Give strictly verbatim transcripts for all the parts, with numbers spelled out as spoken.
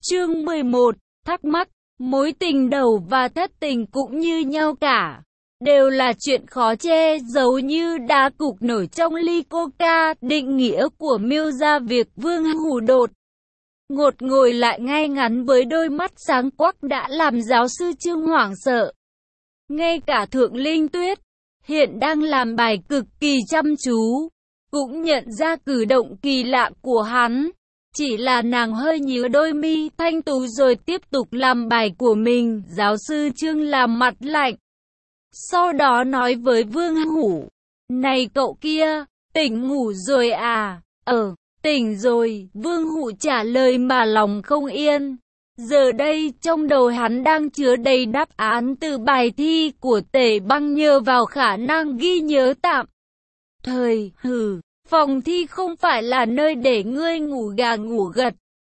Chương mười một, thắc mắc, mối tình đầu và thất tình cũng như nhau cả. Đều là chuyện khó che giấu như đá cục nổi trong ly coca. Định nghĩa của miêu ra việc Vương Hủ đột ngột ngồi lại ngay ngắn với đôi mắt sáng quắc đã làm giáo sư Trương hoảng sợ. Ngay cả Thượng Linh Tuyết, hiện đang làm bài cực kỳ chăm chú, cũng nhận ra cử động kỳ lạ của hắn. Chỉ là nàng hơi nhíu đôi mi thanh tú rồi tiếp tục làm bài của mình. Giáo sư Trương làm mặt lạnh. Sau đó nói với Vương Hủ, này cậu kia, tỉnh ngủ rồi à? Ờ, tỉnh rồi, Vương Hủ trả lời mà lòng không yên. Giờ đây trong đầu hắn đang chứa đầy đáp án từ bài thi của Tề Băng nhờ vào khả năng ghi nhớ tạm thời. Hừ, phòng thi không phải là nơi để ngươi ngủ gà ngủ gật.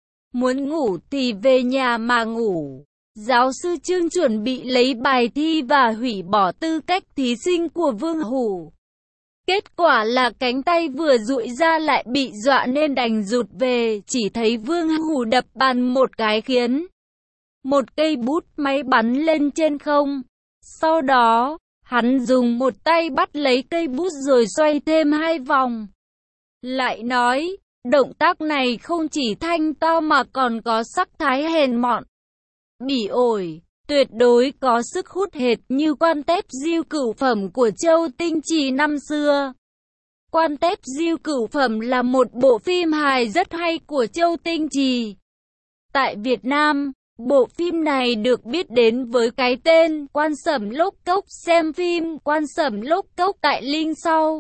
Muốn ngủ thì về nhà mà ngủ. Giáo sư Trương chuẩn bị lấy bài thi và hủy bỏ tư cách thí sinh của Vương Hủ. Kết quả là cánh tay vừa duỗi ra lại bị dọa nên đành rụt về. Chỉ thấy Vương Hủ đập bàn một cái khiến một cây bút máy bắn lên trên không. Sau đó, hắn dùng một tay bắt lấy cây bút rồi xoay thêm hai vòng. Lại nói, động tác này không chỉ thanh tao mà còn có sắc thái hèn mọn, bỉ ổi, tuyệt đối có sức hút hệt như Quan Tép Diêu Cửu Phẩm của Châu Tinh Trì năm xưa. Quan Tép Diêu Cửu Phẩm là một bộ phim hài rất hay của Châu Tinh Trì. Tại Việt Nam, bộ phim này được biết đến với cái tên Quan Sẩm Lốc Cốc. Xem phim Quan Sẩm Lốc Cốc tại link sau.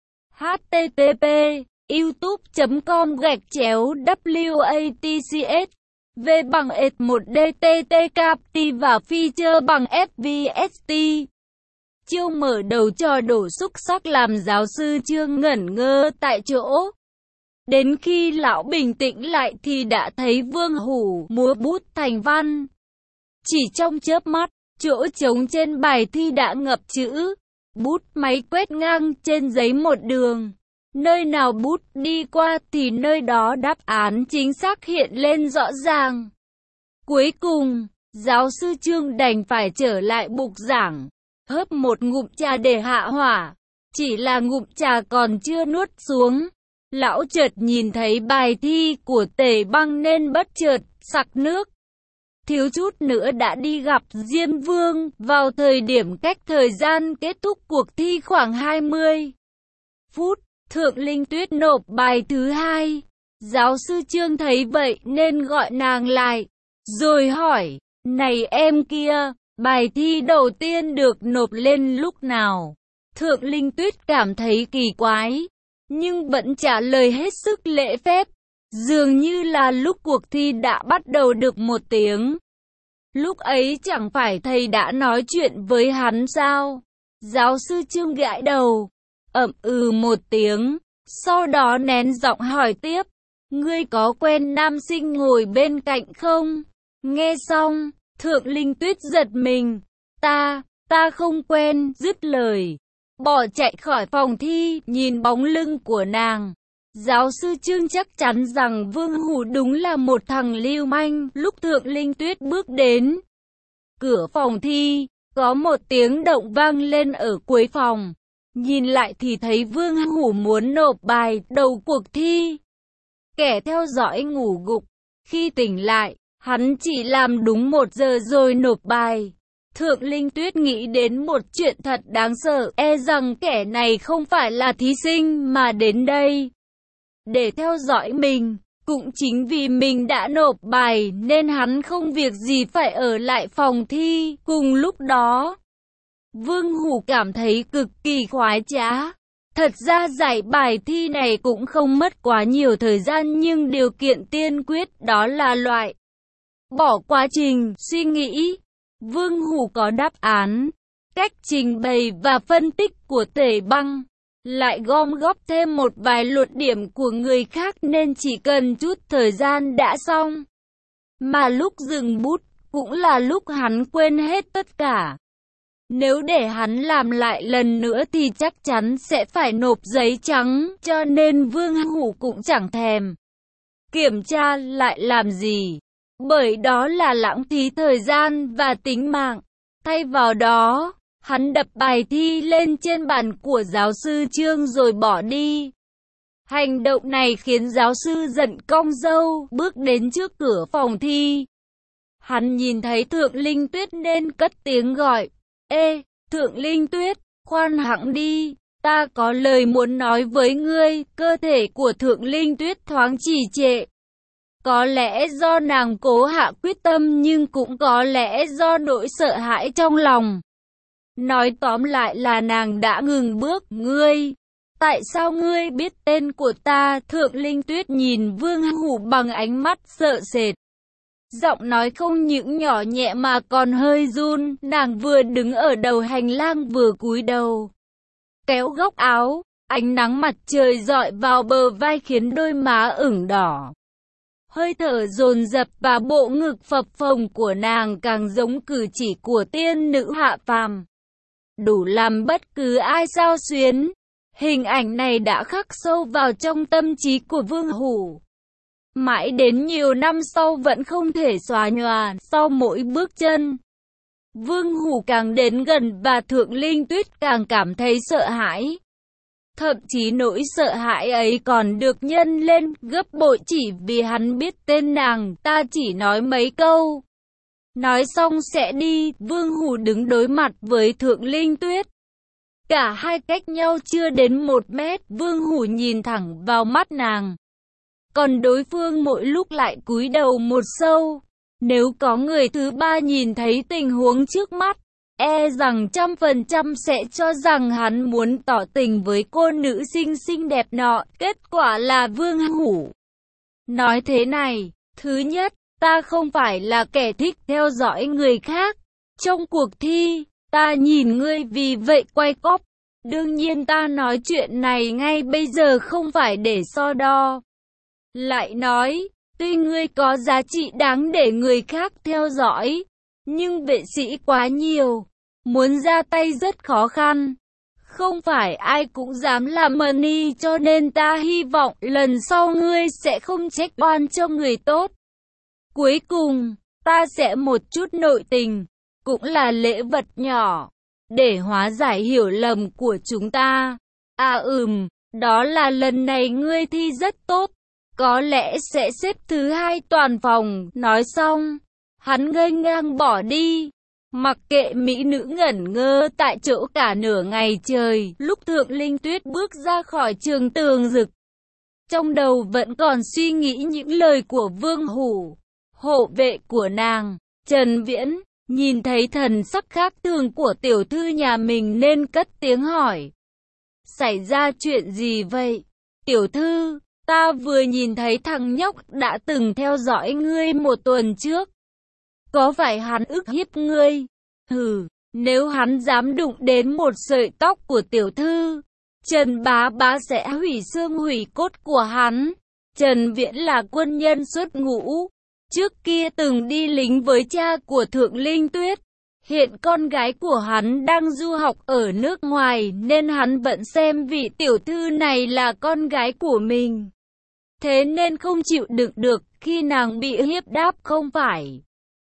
h t t p youtube chấm com gạch chéo w a t c s v bằng ệt một d t t capti và feature bằng ép vê ét tê. Chiêu mở đầu trò đổ xúc sắc làm giáo sư Trương ngẩn ngơ tại chỗ. Đến khi lão bình tĩnh lại thì đã thấy Vương Hủ múa bút thành văn. Chỉ trong chớp mắt, chỗ trống trên bài thi đã ngập chữ. Bút máy quét ngang trên giấy một đường. Nơi nào bút đi qua thì nơi đó đáp án chính xác hiện lên rõ ràng. Cuối cùng, giáo sư Trương đành phải trở lại bục giảng, hớp một ngụm trà để hạ hỏa. Chỉ là ngụm trà còn chưa nuốt xuống, lão chợt nhìn thấy bài thi của Tề Băng nên bất chợt sặc nước. Thiếu chút nữa đã đi gặp Diêm Vương vào thời điểm cách thời gian kết thúc cuộc thi khoảng hai mươi phút. Thượng Linh Tuyết nộp bài thứ hai. Giáo sư Trương thấy vậy nên gọi nàng lại, rồi hỏi, này em kia, bài thi đầu tiên được nộp lên lúc nào? Thượng Linh Tuyết cảm thấy kỳ quái, nhưng vẫn trả lời hết sức lễ phép, dường như là lúc cuộc thi đã bắt đầu được một tiếng. Lúc ấy chẳng phải thầy đã nói chuyện với hắn sao? Giáo sư Trương gãi đầu, ậm ừ một tiếng, sau đó nén giọng hỏi tiếp, ngươi có quen nam sinh ngồi bên cạnh không? Nghe xong, Thượng Linh Tuyết giật mình, ta, ta không quen, dứt lời, bỏ chạy khỏi phòng thi. Nhìn bóng lưng của nàng, giáo sư Trương chắc chắn rằng Vương Hủ đúng là một thằng lưu manh. Lúc Thượng Linh Tuyết bước đến cửa phòng thi, có một tiếng động vang lên ở cuối phòng. Nhìn lại thì thấy Vương Hủ muốn nộp bài đầu cuộc thi. Kẻ theo dõi ngủ gục. Khi tỉnh lại, hắn chỉ làm đúng một giờ rồi nộp bài. Thượng Linh Tuyết nghĩ đến một chuyện thật đáng sợ, e rằng kẻ này không phải là thí sinh mà đến đây để theo dõi mình. Cũng chính vì mình đã nộp bài nên hắn không việc gì phải ở lại phòng thi. Cùng lúc đó, Vương Hủ cảm thấy cực kỳ khoái trá. Thật ra giải bài thi này cũng không mất quá nhiều thời gian, nhưng điều kiện tiên quyết đó là loại bỏ quá trình suy nghĩ. Vương Hủ có đáp án, cách trình bày và phân tích của Tề Băng, lại gom góp thêm một vài luận điểm của người khác nên chỉ cần chút thời gian đã xong. Mà lúc dừng bút cũng là lúc hắn quên hết tất cả. Nếu để hắn làm lại lần nữa thì chắc chắn sẽ phải nộp giấy trắng, cho nên Vương Hủ cũng chẳng thèm kiểm tra lại làm gì. bởi đó là lãng phí thời gian và tính mạng. Thay vào đó, hắn đập bài thi lên trên bàn của giáo sư Trương rồi bỏ đi. Hành động này khiến giáo sư giận cong râu, bước đến trước cửa phòng thi. Hắn nhìn thấy Thượng Linh Tuyết nên cất tiếng gọi, "Ê, Thượng Linh Tuyết, khoan hẵng đi, ta có lời muốn nói với ngươi." Cơ thể của Thượng Linh Tuyết thoáng trì trệ. Có lẽ do nàng cố hạ quyết tâm nhưng cũng có lẽ do nỗi sợ hãi trong lòng. Nói tóm lại là nàng đã ngừng bước. "Ngươi, tại sao ngươi biết tên của ta?" Thượng Linh Tuyết nhìn Vương Hủ bằng ánh mắt sợ sệt. Giọng nói không những nhỏ nhẹ mà còn hơi run, nàng vừa đứng ở đầu hành lang vừa cúi đầu. Kéo góc áo, ánh nắng mặt trời rọi vào bờ vai khiến đôi má ửng đỏ. Hơi thở dồn dập và bộ ngực phập phồng của nàng càng giống cử chỉ của tiên nữ hạ phàm. Đủ làm bất cứ ai xao xuyến. Hình ảnh này đã khắc sâu vào trong tâm trí của Vương Hủ. Mãi đến nhiều năm sau vẫn không thể xóa nhòa. Sau mỗi bước chân, Vương Hủ càng đến gần và Thượng Linh Tuyết càng cảm thấy sợ hãi. Thậm chí nỗi sợ hãi ấy còn được nhân lên gấp bội chỉ vì hắn biết tên nàng. "Ta chỉ nói mấy câu, nói xong sẽ đi." Vương Hủ đứng đối mặt với Thượng Linh Tuyết. Cả hai cách nhau chưa đến một mét. Vương Hủ nhìn thẳng vào mắt nàng, còn đối phương mỗi lúc lại cúi đầu một sâu. Nếu có người thứ ba nhìn thấy tình huống trước mắt, e rằng trăm phần trăm sẽ cho rằng hắn muốn tỏ tình với cô nữ sinh xinh đẹp nọ. Kết quả là Vương Hủ nói thế này: "Thứ nhất, ta không phải là kẻ thích theo dõi người khác. Trong cuộc thi, ta nhìn ngươi vì vậy quay cóp. Đương nhiên ta nói chuyện này ngay bây giờ không phải để so đo. Lại nói, tuy ngươi có giá trị đáng để người khác theo dõi, nhưng vệ sĩ quá nhiều, muốn ra tay rất khó khăn. Không phải ai cũng dám làm money, cho nên ta hy vọng lần sau ngươi sẽ không trách oan cho người tốt. Cuối cùng, ta sẽ một chút nội tình, cũng là lễ vật nhỏ, để hóa giải hiểu lầm của chúng ta. À ừm, đó là lần này ngươi thi rất tốt, có lẽ sẽ xếp thứ hai toàn phòng." Nói xong, hắn ngây ngang bỏ đi. Mặc kệ mỹ nữ ngẩn ngơ tại chỗ cả nửa ngày trời, lúc Thượng Linh Tuyết bước ra khỏi trường Tường Dực, trong đầu vẫn còn suy nghĩ những lời của Vương Hủ. Hộ vệ của nàng, Trần Viễn, nhìn thấy thần sắc khác thường của tiểu thư nhà mình nên cất tiếng hỏi: "Xảy ra chuyện gì vậy?" "Tiểu thư, ta vừa nhìn thấy thằng nhóc đã từng theo dõi ngươi một tuần trước. Có phải hắn ức hiếp ngươi?" "Hừ, nếu hắn dám đụng đến một sợi tóc của tiểu thư, Trần bá bá sẽ hủy xương hủy cốt của hắn." Trần Viễn là quân nhân xuất ngũ, trước kia từng đi lính với cha của Thượng Linh Tuyết. Hiện con gái của hắn đang du học ở nước ngoài nên hắn vẫn xem vị tiểu thư này là con gái của mình. Thế nên không chịu đựng được khi nàng bị hiếp đáp. "Không phải.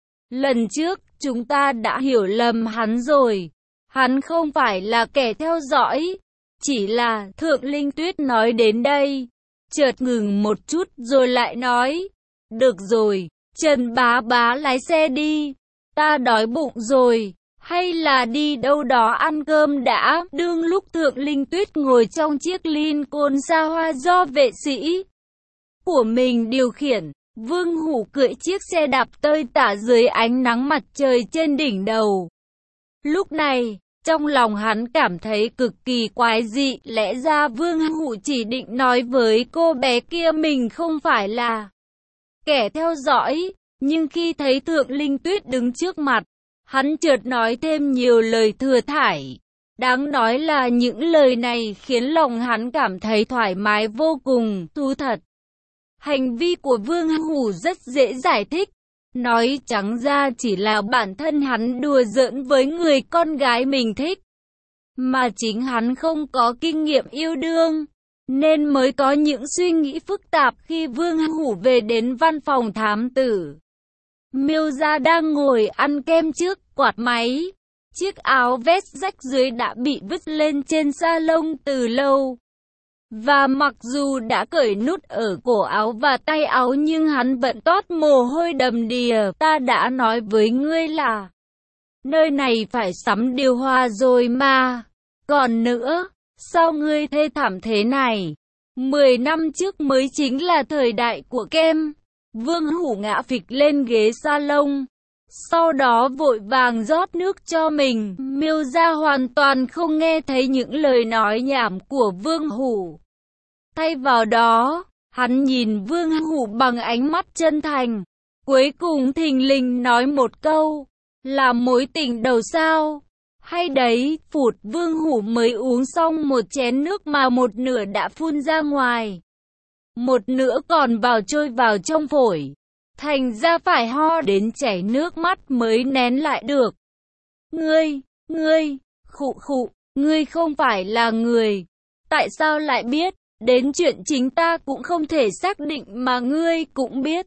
Lần trước, chúng ta đã hiểu lầm hắn rồi. Hắn không phải là kẻ theo dõi. Chỉ là..." Thượng Linh Tuyết nói đến đây, chợt ngừng một chút rồi lại nói: "Được rồi, Trần bá bá lái xe đi. Ta đói bụng rồi. Hay là đi đâu đó ăn cơm đã." Đương lúc Thượng Linh Tuyết ngồi trong chiếc Lincoln xa hoa do vệ sĩ của mình điều khiển, Vương Hủ cưỡi chiếc xe đạp tơi tả dưới ánh nắng mặt trời trên đỉnh đầu. Lúc này, trong lòng hắn cảm thấy cực kỳ quái dị. Lẽ ra Vương Hủ chỉ định nói với cô bé kia mình không phải là kẻ theo dõi, nhưng khi thấy Thượng Linh Tuyết đứng trước mặt, hắn chợt nói thêm nhiều lời thừa thãi. Đáng nói là những lời này khiến lòng hắn cảm thấy thoải mái vô cùng. Thú thật, hành vi của Vương Hủ rất dễ giải thích. Nói trắng ra chỉ là bản thân hắn đùa giỡn với người con gái mình thích, mà chính hắn không có kinh nghiệm yêu đương, nên mới có những suy nghĩ phức tạp khi Vương Hủ về đến văn phòng thám tử. Miêu Gia đang ngồi ăn kem trước quạt máy. Chiếc áo vest rách dưới đã bị vứt lên trên salon từ lâu. Và mặc dù đã cởi nút ở cổ áo và tay áo nhưng hắn vẫn toát mồ hôi đầm đìa. Ta đã nói với ngươi là nơi này phải sắm điều hòa rồi mà. Còn nữa, sao ngươi thê thảm thế này? Mười năm trước mới chính là thời đại của kem. Vương Hủ ngã phịch lên ghế salon. Sau đó vội vàng rót nước cho mình. Miêu Gia hoàn toàn không nghe thấy những lời nói nhảm của Vương Hủ. Thay vào đó, hắn nhìn Vương Hủ bằng ánh mắt chân thành. Cuối cùng thình lình nói một câu, là mối tình đầu sao? Hay đấy, phụt, Vương Hủ mới uống xong một chén nước mà một nửa đã phun ra ngoài. Một nửa còn vào trôi vào trong phổi. Thành ra phải ho đến chảy nước mắt mới nén lại được. Ngươi, ngươi, khụ khụ, ngươi không phải là người. Tại sao lại biết? Đến chuyện chính ta cũng không thể xác định mà ngươi cũng biết.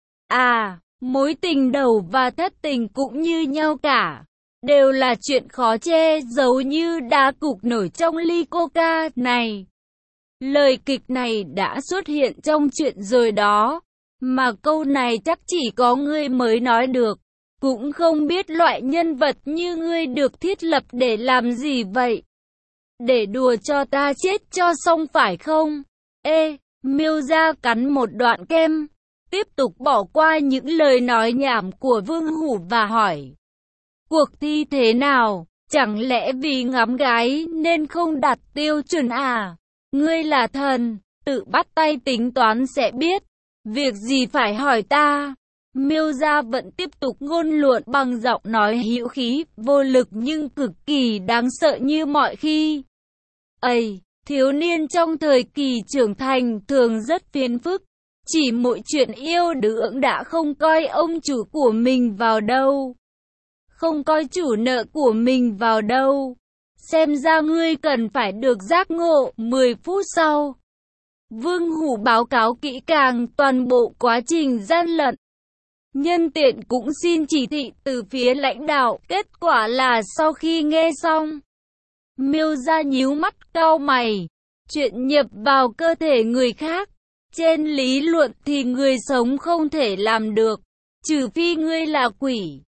À, mối tình đầu và thất tình cũng như nhau cả. Đều là chuyện khó che giấu như đá cục nổi trong ly coca này. Lời kịch này đã xuất hiện trong chuyện rồi đó. Mà câu này chắc chỉ có ngươi mới nói được. Cũng không biết loại nhân vật như ngươi được thiết lập để làm gì vậy. Để đùa cho ta chết cho xong phải không? Ê, Miêu Gia cắn một đoạn kem. Tiếp tục bỏ qua những lời nói nhảm của Vương Hủ và hỏi. Cuộc thi thế nào? Chẳng lẽ vì ngắm gái nên không đặt tiêu chuẩn à? Ngươi là thần, tự bắt tay tính toán sẽ biết. Việc gì phải hỏi ta? Miêu Gia vẫn tiếp tục ngôn luận bằng giọng nói hữu khí, vô lực nhưng cực kỳ đáng sợ như mọi khi. Ây, thiếu niên trong thời kỳ trưởng thành thường rất phiền phức. Chỉ mỗi chuyện yêu đương đã không coi ông chủ của mình vào đâu. Không coi chủ nợ của mình vào đâu. Xem ra ngươi cần phải được giác ngộ. Mười phút sau, Vương Hủ báo cáo kỹ càng toàn bộ quá trình gian lận. Nhân tiện cũng xin chỉ thị từ phía lãnh đạo. Kết quả là sau khi nghe xong, Miêu Gia nhíu mắt cau mày. Chuyện nhập vào cơ thể người khác, trên lý luận thì người sống không thể làm được, trừ phi ngươi là quỷ.